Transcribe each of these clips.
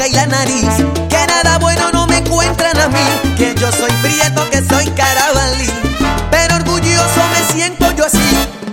y la nariz, que nada bueno no me encuentran a mí, que yo soy prieto, que soy carabalí, pero orgulloso me siento yo así.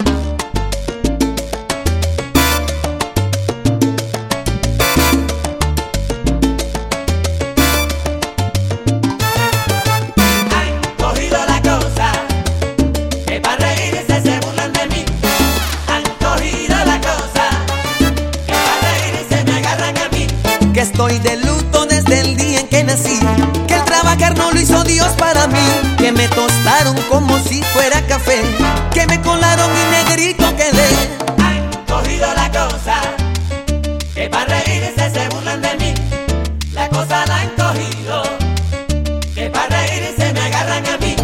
Que estoy de luto desde el día en que nací, que el trabajar no lo hizo Dios para mí, que me tostaron como si fuera café, que me colaron y negrito quedé. Han cogido la cosa, que para reírse se burlan de mí. La cosa la han cogido, que para reírse me agarran a mí.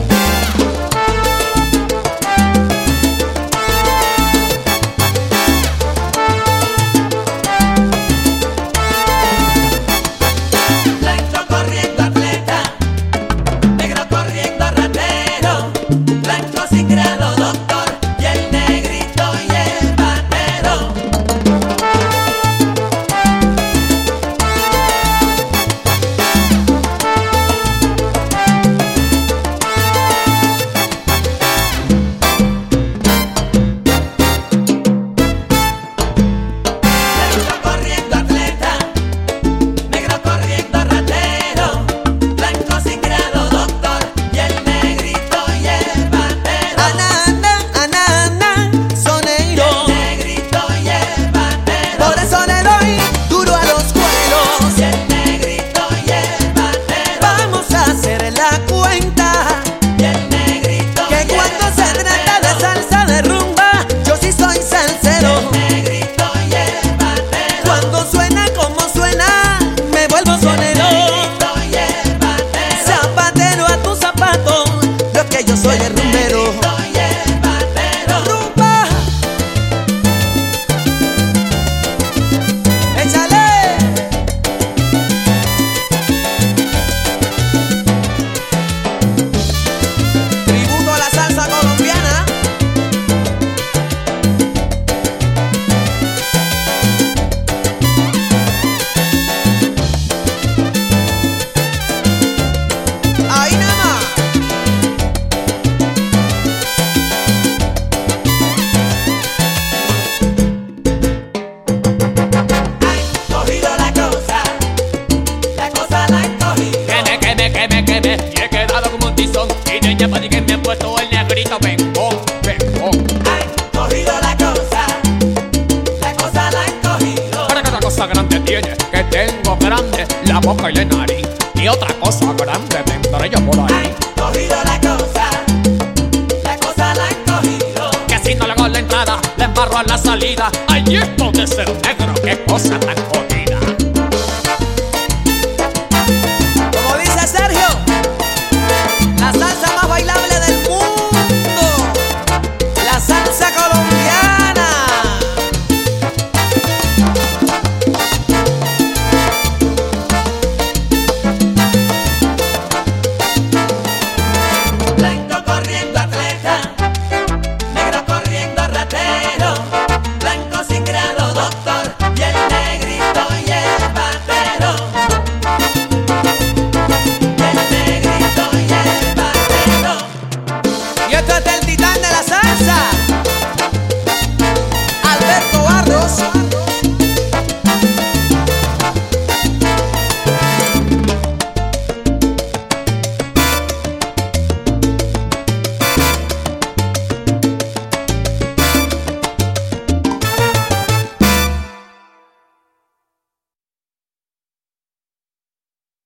Soy el rumbero. Rumba. Échale. Tributo a la salsa colombiana. Ahí nada más. Y he quedado como un tizón y de ella para que me han puesto el negrito bengón, bengón. Han cogido la cosa la han cogido. Para que otra cosa grande tiene, que tengo grande la boca y la nariz, y otra cosa grande tendré yo por ahí. Han cogido la cosa la han cogido. Que si no le hago la entrada, le embarro a la salida. Allí es donde ser negro, qué cosa tan jodida.